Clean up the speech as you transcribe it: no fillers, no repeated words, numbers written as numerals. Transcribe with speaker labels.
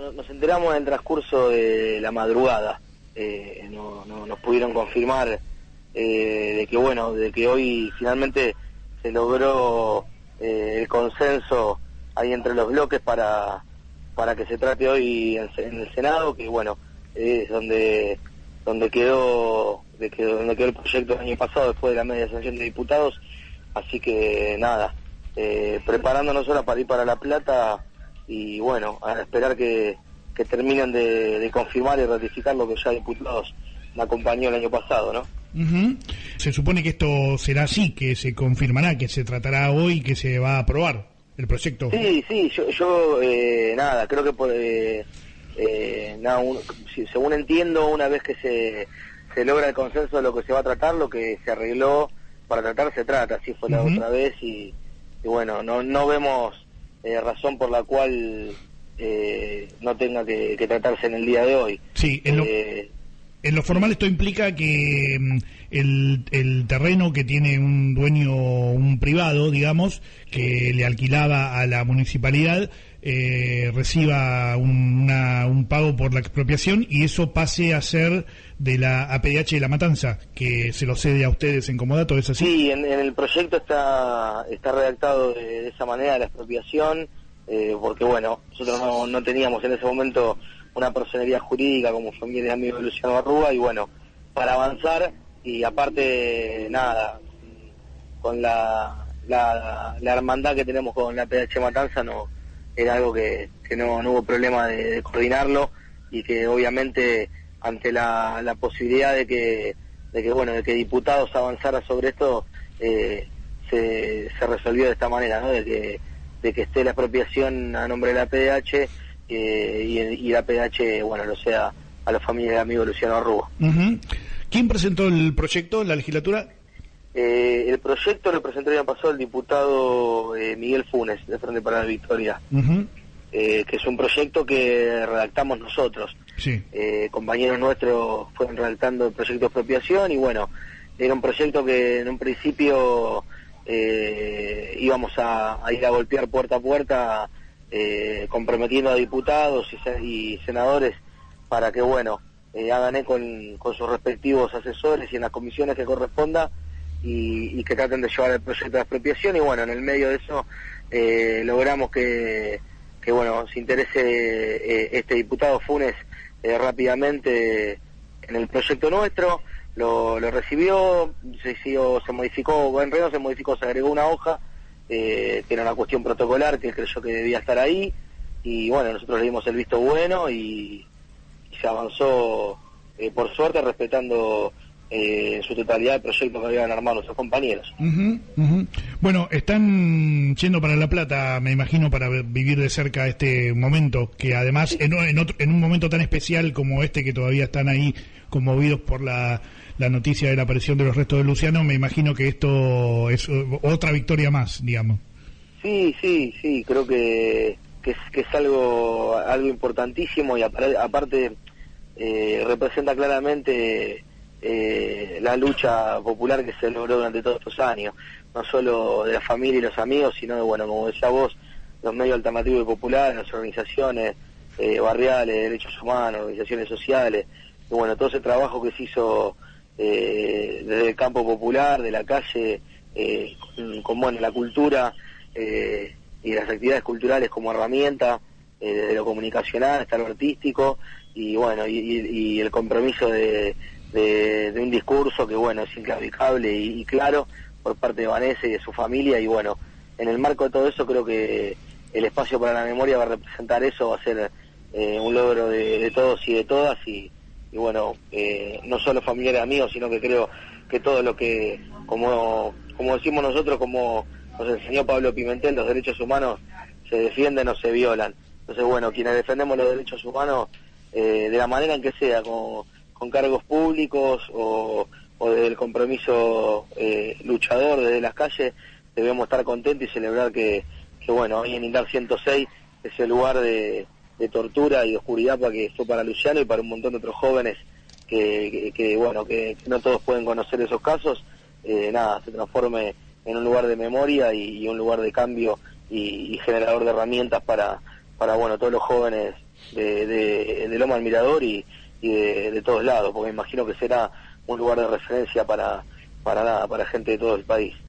Speaker 1: nos enteramos en el transcurso de la madrugada. No nos pudieron confirmar de que hoy finalmente se logró el consenso ahí entre los bloques para que se trate hoy en el Senado, que bueno, es donde quedó el proyecto el año pasado después de la media sanción de diputados. Así que nada, preparándonos ahora para ir para La Plata y bueno, a esperar que terminen de confirmar y ratificar lo que ya diputados me acompañó el año pasado, ¿no?
Speaker 2: Uh-huh. Se supone que esto será así, que se confirmará, que se tratará hoy, que se va a aprobar el proyecto.
Speaker 1: Sí, yo creo que según entiendo, una vez que se logra el consenso de lo que se va a tratar, lo que se arregló para tratar se trata, así fue la otra vez y bueno, no vemos razón por la cual no tenga que tratarse en el día de hoy.
Speaker 2: Sí, en lo formal esto implica que el terreno que tiene un dueño, un privado, digamos, que le alquilaba a la municipalidad, reciba un pago por la expropiación y eso pase a ser de la APDH de La Matanza, que se lo cede a ustedes en comodato, ¿es así?
Speaker 1: Sí, en el proyecto está redactado de esa manera la expropiación, porque bueno, nosotros no teníamos en ese momento una personería jurídica como familia de amigos de Luciano Barrúa y bueno, para avanzar y aparte nada, con la hermandad que tenemos con la PH Matanza no era algo que no hubo problema de coordinarlo y que obviamente ante la posibilidad de que diputados avanzara sobre esto se resolvió de esta manera, ¿no? de que esté la expropiación a nombre de la PDH y la PDH, bueno, lo sea a la familia de amigos de Luciano Arrúa.
Speaker 2: Uh-huh. ¿Quién presentó el proyecto, la legislatura?
Speaker 1: El proyecto lo presentó el año pasado el diputado Miguel Funes, de Frente para la Victoria,
Speaker 2: uh-huh.
Speaker 1: Que es un proyecto que redactamos nosotros.
Speaker 2: Sí.
Speaker 1: Compañeros nuestros fueron redactando el proyecto de expropiación y bueno, era un proyecto que en un principio íbamos a ir a golpear puerta a puerta, comprometiendo a diputados y senadores para que bueno, hagan con sus respectivos asesores y en las comisiones que corresponda y que traten de llevar el proyecto de expropiación y bueno, en el medio de eso logramos que bueno, se interese este diputado Funes rápidamente en el proyecto nuestro, lo recibió, se modificó, en realidad se modificó, se agregó una hoja que era una cuestión protocolar que él creyó que debía estar ahí y bueno, nosotros le dimos el visto bueno y se avanzó por suerte respetando en su totalidad el proyecto que habían armado nuestros compañeros.
Speaker 2: Uh-huh, uh-huh. Bueno, están yendo para La Plata, me imagino, para vivir de cerca este momento, que además
Speaker 1: sí.
Speaker 2: en un momento tan especial como este, que todavía están ahí conmovidos por la noticia de la aparición de los restos de Luciano, me imagino que esto es otra victoria más, digamos.
Speaker 1: Sí, creo que es algo importantísimo y aparte representa claramente la lucha popular que se logró durante todos estos años, no solo de la familia y los amigos, sino de, bueno, como decía vos, los medios alternativos y populares, las organizaciones barriales, de derechos humanos, organizaciones sociales, y bueno, todo ese trabajo que se hizo desde el campo popular, de la calle, con bueno, la cultura y las actividades culturales como herramienta, desde lo comunicacional hasta lo artístico, y bueno, y el compromiso de un discurso que bueno, es inclaudicable y claro por parte de Vanessa y de su familia, y bueno, en el marco de todo eso creo que el espacio para la memoria va a representar eso, va a ser un logro de todos y de todas, y bueno, no solo familiares y amigos, sino que creo que todo lo que, como decimos nosotros, como nos enseñó Pablo Pimentel, los derechos humanos se defienden o se violan. Entonces bueno, quienes defendemos los derechos humanos de la manera en que sea, con cargos públicos o desde el compromiso luchador desde las calles, debemos estar contentos y celebrar que bueno, hoy en Indar 106 ese lugar de tortura y de oscuridad que fue para Luciano y para un montón de otros jóvenes que bueno, que no todos pueden conocer esos casos, se transforme en un lugar de memoria y un lugar de cambio y generador de herramientas para bueno, todos los jóvenes de Loma del Mirador y de todos lados, porque me imagino que será un lugar de referencia para gente de todo el país.